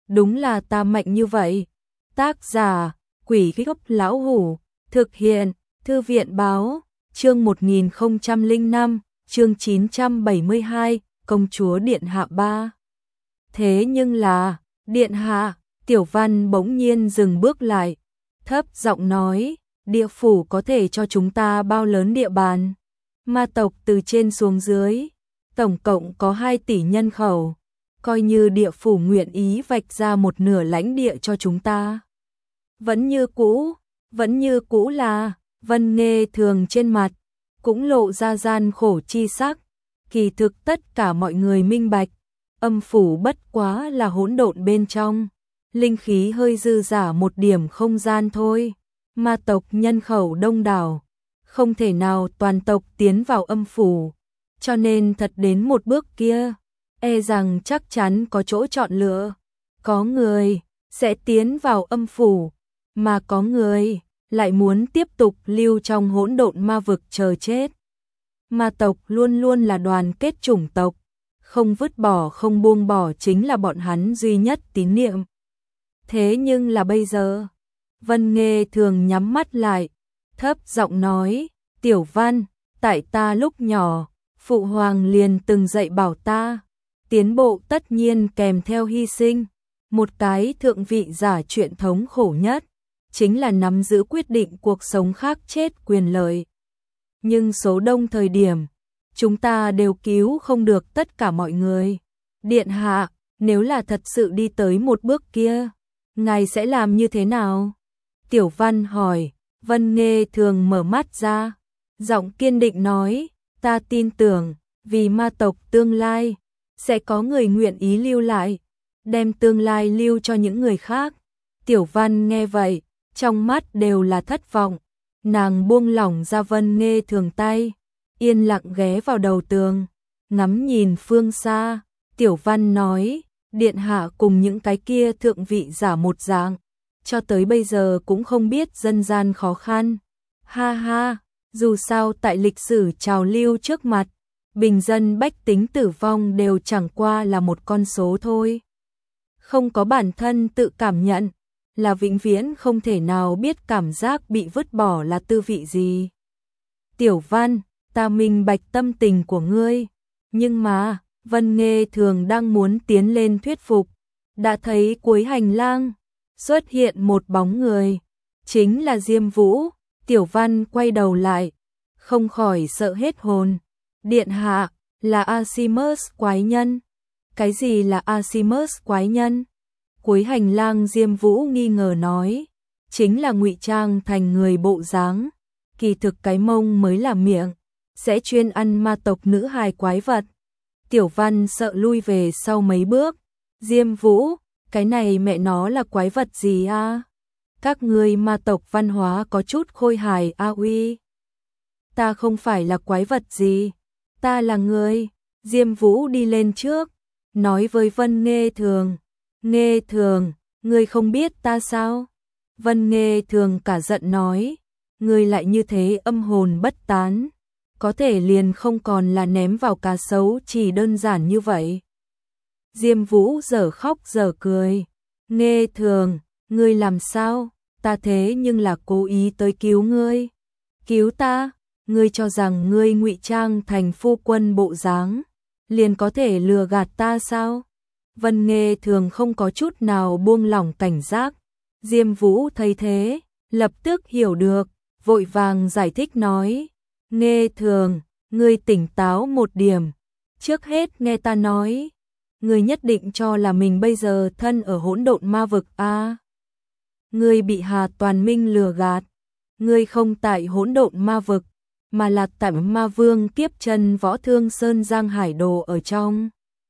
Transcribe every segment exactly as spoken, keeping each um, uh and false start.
đúng là ta mạnh như vậy. Tác giả, Quỷ Gốc Lão Hủ, thực hiện, Thư viện Báo, chương một nghìn không trăm lẻ năm, chương chín trăm bảy mươi hai, Công chúa Điện Hạ ba. Thế nhưng là, Điện Hạ, Tiểu Văn bỗng nhiên dừng bước lại, thấp giọng nói, địa phủ có thể cho chúng ta bao lớn địa bàn? Ma tộc từ trên xuống dưới, tổng cộng có hai tỷ nhân khẩu, coi như địa phủ nguyện ý vạch ra một nửa lãnh địa cho chúng ta. Vẫn như cũ, vẫn như cũ là, Vân Nghê Thường trên mặt, cũng lộ ra gian khổ chi sắc, kỳ thực tất cả mọi người minh bạch, âm phủ bất quá là hỗn độn bên trong, linh khí hơi dư giả một điểm không gian thôi, ma tộc nhân khẩu đông đảo, không thể nào toàn tộc tiến vào âm phủ, cho nên thật đến một bước kia, e rằng chắc chắn có chỗ chọn lựa, có người sẽ tiến vào âm phủ, mà có người lại muốn tiếp tục lưu trong hỗn độn ma vực chờ chết. Ma tộc luôn luôn là đoàn kết chủng tộc, không vứt bỏ không buông bỏ chính là bọn hắn duy nhất tín niệm. Thế nhưng là bây giờ, Vân Nghê Thường nhắm mắt lại, thấp giọng nói, Tiểu Văn, tại ta lúc nhỏ, Phụ Hoàng liền từng dạy bảo ta, tiến bộ tất nhiên kèm theo hy sinh, một cái thượng vị giả chuyện thống khổ nhất, chính là nắm giữ quyết định cuộc sống khác chết quyền lợi. Nhưng số đông thời điểm, chúng ta đều cứu không được tất cả mọi người. Điện Hạ, nếu là thật sự đi tới một bước kia, ngài sẽ làm như thế nào? Tiểu Văn hỏi. Vân Nghê Thường mở mắt ra, giọng kiên định nói, ta tin tưởng, vì ma tộc tương lai, sẽ có người nguyện ý lưu lại, đem tương lai lưu cho những người khác. Tiểu Văn nghe vậy, trong mắt đều là thất vọng, nàng buông lỏng ra Vân Nghê Thường tay, yên lặng ghé vào đầu tường, ngắm nhìn phương xa. Tiểu Văn nói, Điện Hạ cùng những cái kia thượng vị giả một dạng, cho tới bây giờ cũng không biết dân gian khó khăn. Ha ha, dù sao tại lịch sử trào lưu trước mặt, bình dân bách tính tử vong đều chẳng qua là một con số thôi. Không có bản thân tự cảm nhận, là vĩnh viễn không thể nào biết cảm giác bị vứt bỏ là tư vị gì. Tiểu Văn, ta minh bạch tâm tình của ngươi, nhưng mà, Vân Nghê Thường đang muốn tiến lên thuyết phục, đã thấy cuối hành lang xuất hiện một bóng người, chính là Diêm Vũ. Tiểu Văn quay đầu lại, không khỏi sợ hết hồn. Điện Hạ, là Archimus quái nhân. Cái gì là Archimus quái nhân? Cuối hành lang Diêm Vũ nghi ngờ nói, chính là ngụy trang thành người bộ dáng, kỳ thực cái mông mới là miệng, sẽ chuyên ăn ma tộc nữ hài quái vật. Tiểu Văn sợ lui về sau mấy bước. Diêm Vũ, cái này mẹ nó là quái vật gì a? Các ngươi ma tộc văn hóa có chút khôi hài a uy. Ta không phải là quái vật gì, ta là người. Diêm Vũ đi lên trước, nói với Vân Nghê Thường, Nghê Thường, ngươi không biết ta sao? Vân Nghê Thường cả giận nói, ngươi lại như thế âm hồn bất tán, có thể liền không còn là ném vào cá sấu chỉ đơn giản như vậy. Diêm Vũ dở khóc dở cười, Nghê Thường, ngươi làm sao? Ta thế nhưng là cố ý tới cứu ngươi. Cứu ta? Ngươi cho rằng ngươi ngụy trang thành phu quân bộ dáng, liền có thể lừa gạt ta sao? Vân Nghê Thường không có chút nào buông lỏng cảnh giác. Diêm Vũ thấy thế, lập tức hiểu được, vội vàng giải thích nói, Nghê Thường, ngươi tỉnh táo một điểm, trước hết nghe ta nói, ngươi nhất định cho là mình bây giờ thân ở hỗn độn ma vực a? À? Ngươi bị Hà Toàn Minh lừa gạt, ngươi không tại hỗn độn ma vực, mà là tại ma vương kiếp chân võ thương sơn giang hải đồ ở trong.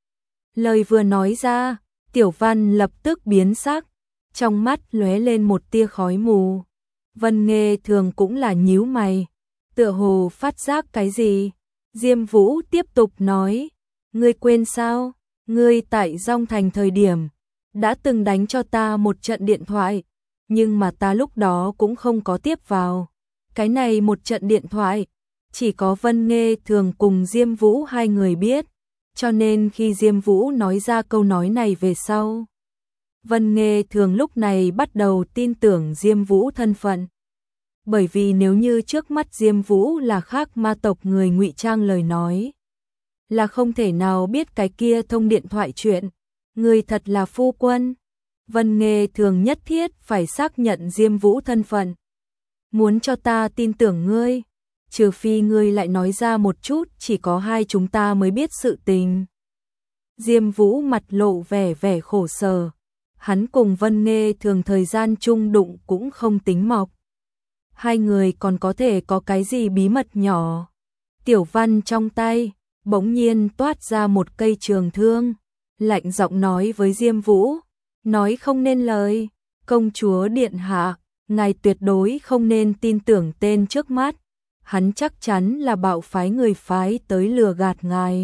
Lời vừa nói ra, Tiểu Văn lập tức biến sắc, trong mắt lóe lên một tia khói mù. Vân Nghê Thường cũng là nhíu mày, tựa hồ phát giác cái gì. Diêm Vũ tiếp tục nói, ngươi quên sao, ngươi tại Dong Thành thời điểm, đã từng đánh cho ta một trận điện thoại, nhưng mà ta lúc đó cũng không có tiếp vào. Cái này một trận điện thoại, chỉ có Vân Nghê Thường cùng Diêm Vũ hai người biết, cho nên khi Diêm Vũ nói ra câu nói này về sau, Vân Nghê Thường lúc này bắt đầu tin tưởng Diêm Vũ thân phận. Bởi vì nếu như trước mắt Diêm Vũ là khác ma tộc người ngụy trang lời nói, là không thể nào biết cái kia thông điện thoại chuyện, người thật là phu quân. Vân Nghê Thường nhất thiết phải xác nhận Diêm Vũ thân phận. Muốn cho ta tin tưởng ngươi, trừ phi ngươi lại nói ra một chút chỉ có hai chúng ta mới biết sự tình. Diêm Vũ mặt lộ vẻ vẻ khổ sở. Hắn cùng Vân Nghê Thường thời gian chung đụng cũng không tính mọc. Hai người còn có thể có cái gì bí mật nhỏ. Tiểu Văn trong tay bỗng nhiên toát ra một cây trường thương, lạnh giọng nói với Diêm Vũ, nói không nên lời, công chúa điện hạ, ngài tuyệt đối không nên tin tưởng tên trước mắt, hắn chắc chắn là bạo phái người phái tới lừa gạt ngài.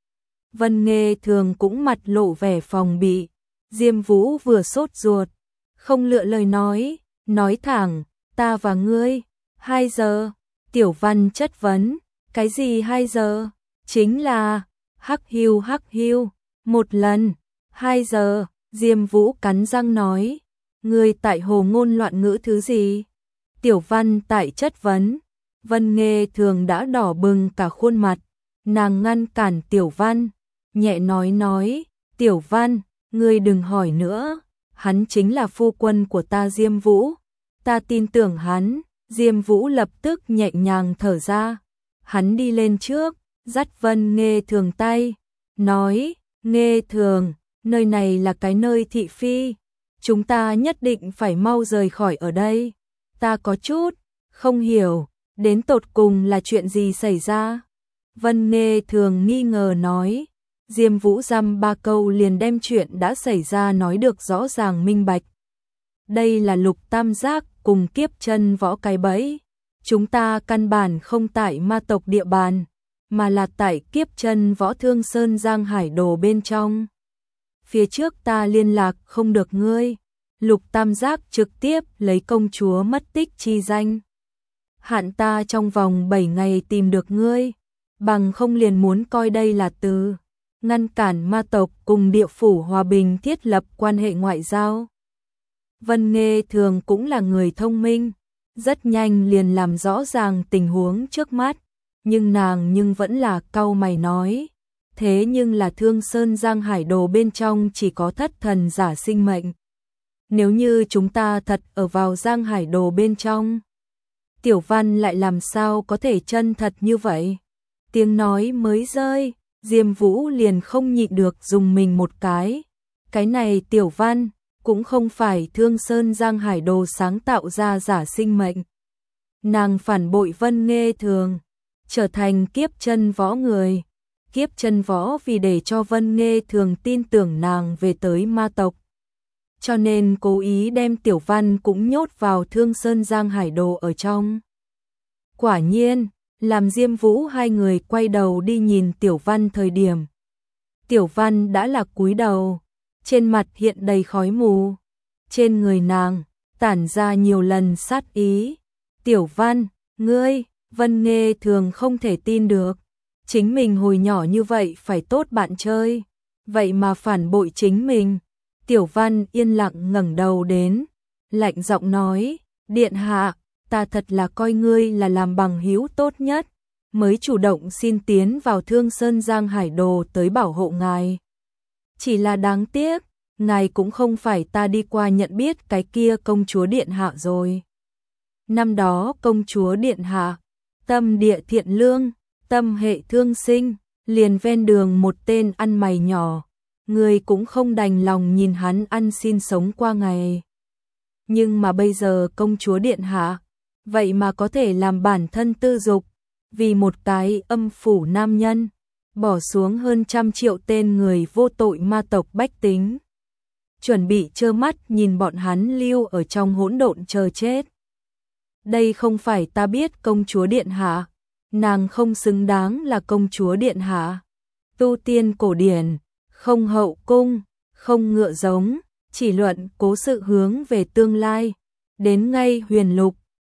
Vân Nghê Thường cũng mặt lộ vẻ phòng bị. Diêm Vũ vừa sốt ruột, không lựa lời nói, nói thẳng, ta và ngươi, hai giờ. Tiểu Văn chất vấn, cái gì hai giờ? Chính là, hắc hiu hắc hiu, một lần, hai giờ. Diêm Vũ cắn răng nói, ngươi tại hồ ngôn loạn ngữ thứ gì? Tiểu Văn tại chất vấn. Vân Nghê Thường đã đỏ bừng cả khuôn mặt, nàng ngăn cản Tiểu Văn, nhẹ nói nói, Tiểu Văn, ngươi đừng hỏi nữa, hắn chính là phu quân của ta Diêm Vũ, ta tin tưởng hắn. Diêm Vũ lập tức nhẹ nhàng thở ra, hắn đi lên trước, dắt Vân Nghê Thường tay, nói, Nghê Thường, nơi này là cái nơi thị phi, chúng ta nhất định phải mau rời khỏi ở đây, ta có chút không hiểu, đến tột cùng là chuyện gì xảy ra. Vân Nghê Thường nghi ngờ nói. Diêm Vũ dăm ba câu liền đem chuyện đã xảy ra nói được rõ ràng minh bạch. Đây là Lục Tam Giác cùng Kiếp Chân Võ cái bẫy. Chúng ta căn bản không tại ma tộc địa bàn, mà là tại Kiếp Chân Võ Thương Sơn Giang Hải Đồ bên trong. Phía trước ta liên lạc không được ngươi, Lục Tam Giác trực tiếp lấy công chúa mất tích chi danh. Hạn ta trong vòng bảy ngày tìm được ngươi, bằng không liền muốn coi đây là từ ngăn cản ma tộc cùng địa phủ hòa bình thiết lập quan hệ ngoại giao. Vân Nghê Thường cũng là người thông minh, rất nhanh liền làm rõ ràng tình huống trước mắt, nhưng nàng nhưng vẫn là cau mày nói, thế nhưng là Thương Sơn Giang Hải Đồ bên trong chỉ có thất thần giả sinh mệnh. Nếu như chúng ta thật ở vào Giang Hải Đồ bên trong, Tiểu Văn lại làm sao có thể chân thật như vậy? Tiếng nói mới rơi, Diêm Vũ liền không nhịn được dùng mình một cái. Cái này Tiểu Văn cũng không phải Thương Sơn Giang Hải Đồ sáng tạo ra giả sinh mệnh. Nàng phản bội Vân Nghê Thường, trở thành Kiếp Chân Võ người. Kiếp Chân Võ vì để cho Vân Nghê Thường tin tưởng nàng về tới ma tộc, cho nên cố ý đem Tiểu Văn cũng nhốt vào Thương Sơn Giang Hải Đồ ở trong. Quả nhiên, làm Diêm Vũ hai người quay đầu đi nhìn Tiểu Văn thời điểm, Tiểu Văn đã là cúi đầu, trên mặt hiện đầy khói mù, trên người nàng tản ra nhiều lần sát ý. Tiểu Văn, ngươi, Vân Nghê Thường không thể tin được, chính mình hồi nhỏ như vậy phải tốt bạn chơi, vậy mà phản bội chính mình. Tiểu Văn yên lặng ngẩng đầu đến, lạnh giọng nói, điện hạ, ta thật là coi ngươi là làm bằng hữu tốt nhất, mới chủ động xin tiến vào Thương Sơn Giang Hải Đồ tới bảo hộ ngài. Chỉ là đáng tiếc, ngài cũng không phải ta đi qua nhận biết cái kia công chúa điện hạ rồi. Năm đó công chúa điện hạ, tâm địa thiện lương, tâm hệ thương sinh, liền ven đường một tên ăn mày nhỏ, người cũng không đành lòng nhìn hắn ăn xin sống qua ngày. Nhưng mà bây giờ công chúa điện hạ, vậy mà có thể làm bản thân tư dục, vì một cái âm phủ nam nhân, bỏ xuống hơn trăm triệu tên người vô tội ma tộc bách tính, chuẩn bị trơ mắt nhìn bọn hắn lưu ở trong hỗn độn chờ chết. Đây không phải ta biết công chúa điện hạ, nàng không xứng đáng là công chúa điện hạ. Tu tiên cổ điển, không hậu cung, không ngựa giống, chỉ luận cố sự hướng về tương lai, đến ngay huyền lục,